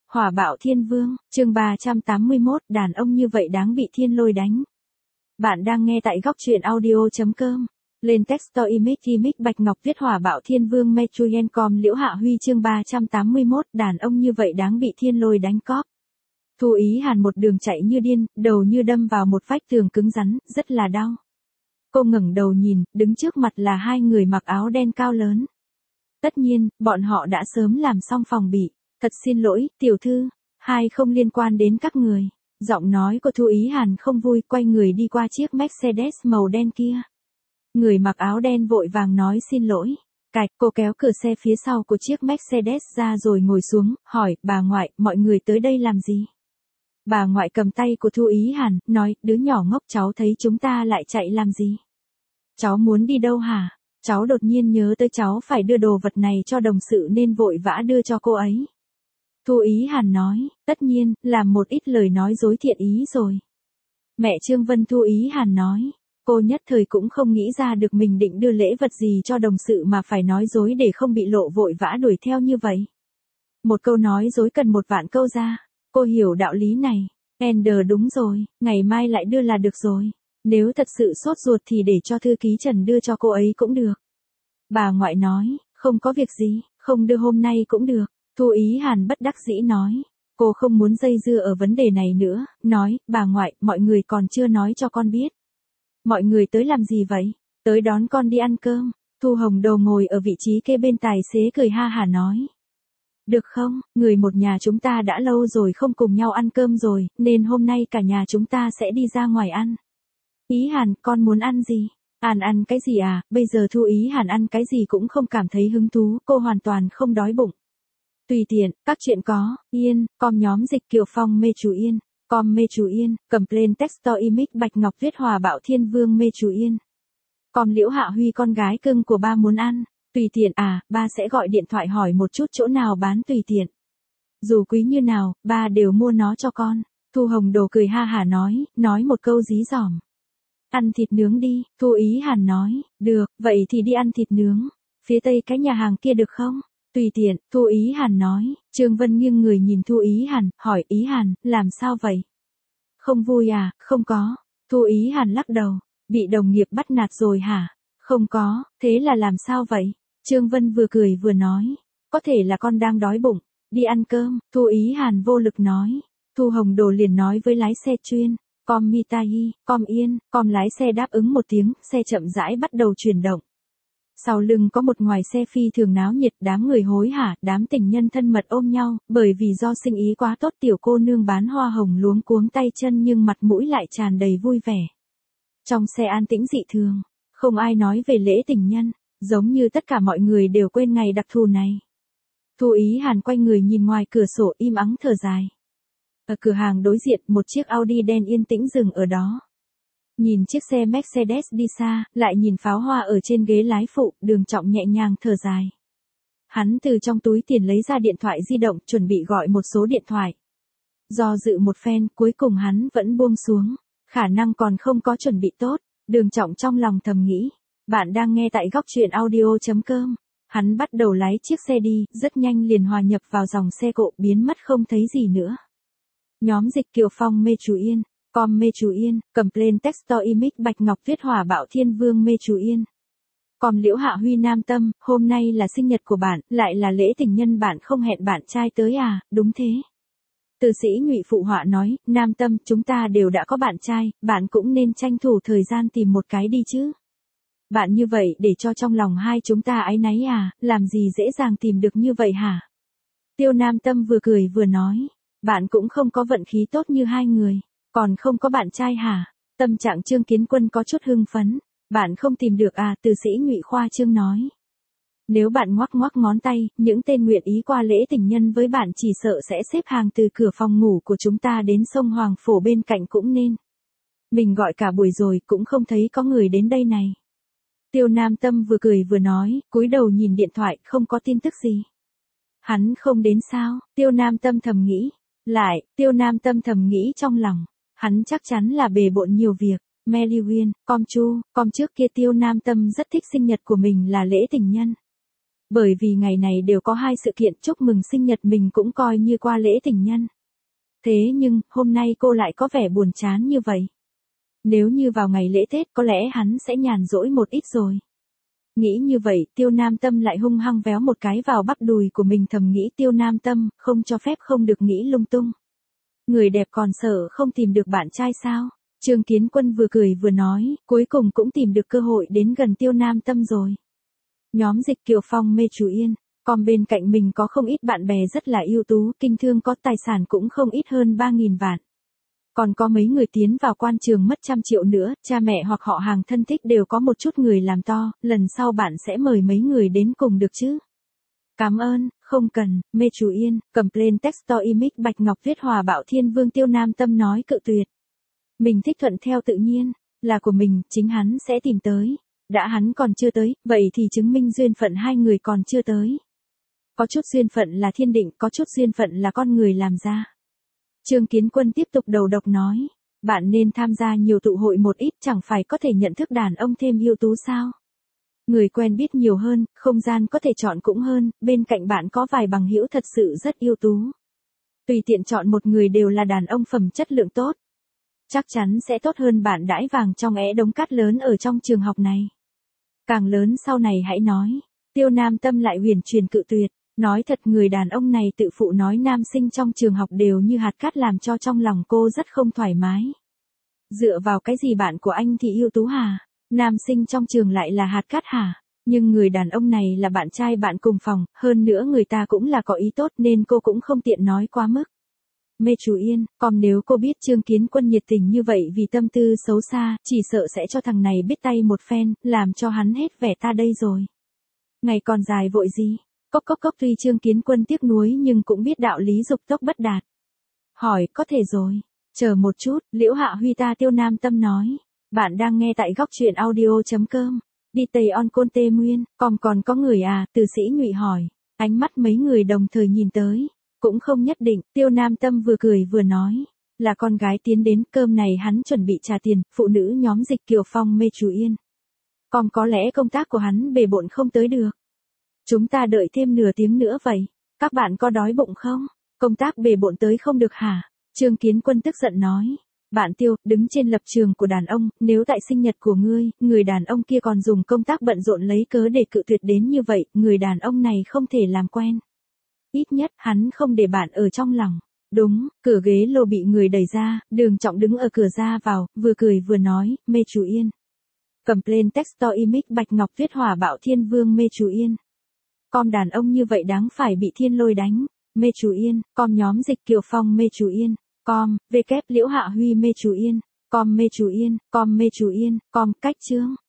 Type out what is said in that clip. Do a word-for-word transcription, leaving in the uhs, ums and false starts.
Hỏa bạo thiên vương, chương ba trăm tám mươi mốt, đàn ông như vậy đáng bị thiên lôi đánh. Bạn đang nghe tại góc truyện audio chấm com. Lên texto image image Bạch Ngọc viết hỏa bạo thiên vương Metruyen.com Liễu Hạ Huy chương ba trăm tám mươi mốt, đàn ông như vậy đáng bị thiên lôi đánh cóp. Thu Ý Hàn một đường chạy như điên, đầu như đâm vào một vách tường cứng rắn, rất là đau. Cô ngẩng đầu nhìn, đứng trước mặt là hai người mặc áo đen cao lớn. Tất nhiên, bọn họ đã sớm làm xong phòng bị. Thật xin lỗi, tiểu thư, hai không liên quan đến các người. Giọng nói của Thu Ý Hàn không vui, quay người đi qua chiếc Mercedes màu đen kia. Người mặc áo đen vội vàng nói xin lỗi. Cạch, cô kéo cửa xe phía sau của chiếc Mercedes ra rồi ngồi xuống, hỏi, bà ngoại, mọi người tới đây làm gì? Bà ngoại cầm tay của Thu Ý Hàn, nói, đứa nhỏ ngốc, cháu thấy chúng ta lại chạy làm gì? Cháu muốn đi đâu hả? Cháu đột nhiên nhớ tới cháu phải đưa đồ vật này cho đồng sự nên vội vã đưa cho cô ấy. Thu Ý Hàn nói, tất nhiên, làm một ít lời nói dối thiện ý rồi. Mẹ Trương Vân Thu Ý Hàn nói, cô nhất thời cũng không nghĩ ra được mình định đưa lễ vật gì cho đồng sự mà phải nói dối để không bị lộ vội vã đuổi theo như vậy. Một câu nói dối cần một vạn câu ra, cô hiểu đạo lý này. Ender đúng rồi, ngày mai lại đưa là được rồi. Nếu thật sự sốt ruột thì để cho thư ký Trần đưa cho cô ấy cũng được. Bà ngoại nói, không có việc gì, không đưa hôm nay cũng được. Thu Ý Hàn bất đắc dĩ nói, cô không muốn dây dưa ở vấn đề này nữa, nói, bà ngoại, mọi người còn chưa nói cho con biết. Mọi người tới làm gì vậy? Tới đón con đi ăn cơm. Thu Hồng Đầu ngồi ở vị trí kế bên tài xế cười ha hả nói. Được không, người một nhà chúng ta đã lâu rồi không cùng nhau ăn cơm rồi, nên hôm nay cả nhà chúng ta sẽ đi ra ngoài ăn. Ý Hàn, con muốn ăn gì? Hàn ăn cái gì à? Bây giờ Thu Ý Hàn ăn cái gì cũng không cảm thấy hứng thú, cô hoàn toàn không đói bụng. Tùy tiện, các chuyện có, Yên, com nhóm dịch Kiều Phong mê chú Yên, com mê chú Yên, cầm plain texto image Bạch Ngọc viết hòa bạo thiên vương mê chú Yên. Com Liễu Hạ Huy con gái cưng của ba muốn ăn, tùy tiện à, ba sẽ gọi điện thoại hỏi một chút chỗ nào bán tùy tiện. Dù quý như nào, ba đều mua nó cho con. Thu Hồng Đồ cười ha hả nói, nói một câu dí dỏm. Ăn thịt nướng đi, Thu Ý Hàn nói, được, vậy thì đi ăn thịt nướng. Phía tây cái nhà hàng kia được không? Tùy tiện, Thu Ý Hàn nói. Trương Vân nghiêng người nhìn Thu Ý Hàn, hỏi Ý Hàn, làm sao vậy? Không vui à? Không có. Thu Ý Hàn lắc đầu, bị đồng nghiệp bắt nạt rồi hả? Không có, thế là làm sao vậy? Trương Vân vừa cười vừa nói, có thể là con đang đói bụng, đi ăn cơm. Thu Ý Hàn vô lực nói. Thu Hồng Đồ liền nói với lái xe chuyên, com Mitai, com Yên, com lái xe đáp ứng một tiếng, xe chậm rãi bắt đầu chuyển động. Sau lưng có một ngoài xe phi thường náo nhiệt, đám người hối hả, đám tình nhân thân mật ôm nhau, bởi vì do sinh ý quá tốt tiểu cô nương bán hoa hồng luống cuống tay chân nhưng mặt mũi lại tràn đầy vui vẻ. Trong xe an tĩnh dị thường, không ai nói về lễ tình nhân, giống như tất cả mọi người đều quên ngày đặc thù này. Thu Ý Hàn quay người nhìn ngoài cửa sổ im ắng thở dài. Ở cửa hàng đối diện một chiếc Audi đen yên tĩnh dừng ở đó. Nhìn chiếc xe Mercedes đi xa, lại nhìn pháo hoa ở trên ghế lái phụ, Đường Trọng nhẹ nhàng thở dài. Hắn từ trong túi tiền lấy ra điện thoại di động, chuẩn bị gọi một số điện thoại. Do dự một phen, cuối cùng hắn vẫn buông xuống. Khả năng còn không có chuẩn bị tốt, Đường Trọng trong lòng thầm nghĩ. Bạn đang nghe tại góc truyện audio chấm com. Hắn bắt đầu lái chiếc xe đi, rất nhanh liền hòa nhập vào dòng xe cộ, biến mất không thấy gì nữa. Nhóm dịch Kiều Phong mê chú Yên, com mê chú Yên, cầm plain texto image Bạch Ngọc viết hỏa bạo thiên vương mê chú Yên. Com Liễu Hạ Huy Nam Tâm, hôm nay là sinh nhật của bạn, lại là lễ tình nhân, bạn không hẹn bạn trai tới à? Đúng thế. Từ sĩ Ngụy phụ họa nói, Nam Tâm, chúng ta đều đã có bạn trai, bạn cũng nên tranh thủ thời gian tìm một cái đi chứ. Bạn như vậy để cho trong lòng hai chúng ta áy náy à, làm gì dễ dàng tìm được như vậy hả? Tiêu Nam Tâm vừa cười vừa nói, bạn cũng không có vận khí tốt như hai người, còn không có bạn trai hả? Tâm trạng Trương Kiến Quân có chút hưng phấn, bạn không tìm được à? Từ sĩ Ngụy khoa trương nói. Nếu bạn ngoắc ngoắc ngón tay, những tên nguyện ý qua lễ tình nhân với bạn chỉ sợ sẽ xếp hàng từ cửa phòng ngủ của chúng ta đến sông Hoàng Phổ bên cạnh cũng nên. Mình gọi cả buổi rồi cũng không thấy có người đến đây này. Tiêu Nam Tâm vừa cười vừa nói, cúi đầu nhìn điện thoại, không có tin tức gì. Hắn không đến sao? Tiêu Nam Tâm thầm nghĩ. Lại, Tiêu Nam Tâm thầm nghĩ trong lòng. Hắn chắc chắn là bề bộn nhiều việc. Melly Nguyên, com Chu, com trước kia Tiêu Nam Tâm rất thích sinh nhật của mình là lễ tình nhân. Bởi vì ngày này đều có hai sự kiện chúc mừng sinh nhật mình cũng coi như qua lễ tình nhân. Thế nhưng, hôm nay cô lại có vẻ buồn chán như vậy. Nếu như vào ngày lễ Tết có lẽ hắn sẽ nhàn rỗi một ít rồi. Nghĩ như vậy, Tiêu Nam Tâm lại hung hăng véo một cái vào bắp đùi của mình, thầm nghĩ Tiêu Nam Tâm, không cho phép không được nghĩ lung tung. Người đẹp còn sợ không tìm được bạn trai sao? Trương Kiến Quân vừa cười vừa nói, cuối cùng cũng tìm được cơ hội đến gần Tiêu Nam Tâm rồi. Nhóm Dịch Kiều Phong mê chú Yên, còn bên cạnh mình có không ít bạn bè rất là ưu tú, kinh thương có tài sản cũng không ít hơn ba nghìn vạn. Còn có mấy người tiến vào quan trường mất trăm triệu nữa, cha mẹ hoặc họ hàng thân thích đều có một chút người làm to, lần sau bạn sẽ mời mấy người đến cùng được chứ? Cảm ơn, không cần, mê chú Yên, cầm plain text story mic Bạch Ngọc viết hòa bạo thiên vương. Tiêu Nam Tâm nói cự tuyệt. Mình thích thuận theo tự nhiên, là của mình, chính hắn sẽ tìm tới. Đã hắn còn chưa tới, vậy thì chứng minh duyên phận hai người còn chưa tới. Có chút duyên phận là thiên định, có chút duyên phận là con người làm ra. Trương Kiến Quân tiếp tục đầu độc nói, bạn nên tham gia nhiều tụ hội một ít, chẳng phải có thể nhận thức đàn ông thêm ưu tú sao? Người quen biết nhiều hơn, không gian có thể chọn cũng hơn, bên cạnh bạn có vài bằng hữu thật sự rất ưu tú. Tùy tiện chọn một người đều là đàn ông phẩm chất lượng tốt. Chắc chắn sẽ tốt hơn bạn đãi vàng trong é đống cát lớn ở trong trường học này. Càng lớn sau này hãy nói. Tiêu Nam Tâm lại huyền truyền cự tuyệt. Nói thật, người đàn ông này tự phụ nói nam sinh trong trường học đều như hạt cát, làm cho trong lòng cô rất không thoải mái. Dựa vào cái gì bạn của anh thì ưu tú hả? Nam sinh trong trường lại là hạt cát hả? Nhưng người đàn ông này là bạn trai bạn cùng phòng, hơn nữa người ta cũng là có ý tốt nên cô cũng không tiện nói quá mức. Mê chú Yên, còn nếu cô biết Trương Kiến Quân nhiệt tình như vậy vì tâm tư xấu xa, chỉ sợ sẽ cho thằng này biết tay một phen, làm cho hắn hết vẻ ta đây rồi. Ngày còn dài vội gì? Cốc cốc cốc. Tuy Trương Kiến Quân tiếc nuối nhưng cũng biết đạo lý dục tốc bất đạt. Hỏi, có thể rồi. Chờ một chút, Liễu Hạ Huy ta. Tiêu Nam Tâm nói. Bạn đang nghe tại góc truyện audio.com. Đi Tây On Côn Tê Nguyên, còn còn có người à? Từ Sĩ Nhụy hỏi. Ánh mắt mấy người đồng thời nhìn tới. Cũng không nhất định, Tiêu Nam Tâm vừa cười vừa nói. Là con gái tiến đến, cơm này hắn chuẩn bị trả tiền, phụ nữ nhóm Dịch Kiều Phong mê chú Yên. Còn có lẽ công tác của hắn bề bộn không tới được. Chúng ta đợi thêm nửa tiếng nữa vậy. Các bạn có đói bụng không? Công tác bề bộn tới không được hả? Trương Kiến Quân tức giận nói. Bạn Tiêu, đứng trên lập trường của đàn ông, nếu tại sinh nhật của ngươi, người đàn ông kia còn dùng công tác bận rộn lấy cớ để cự tuyệt đến như vậy, người đàn ông này không thể làm quen. Ít nhất, hắn không để bạn ở trong lòng. Đúng, cửa ghế lô bị người đẩy ra, Đường Trọng đứng ở cửa ra vào, vừa cười vừa nói, mê chú Yên. Cầm plain text story mic Bạch Ngọc viết hòa bạo thiên vương. Mê chú Yên. Com đàn ông như vậy đáng phải bị thiên lôi đánh. Mê chú Yên. Com nhóm Dịch Kiều Phong mê chú Yên. Com, W Liễu Hạ Huy mê chú Yên. Com mê chú Yên. Com mê chú Yên. Com cách chương.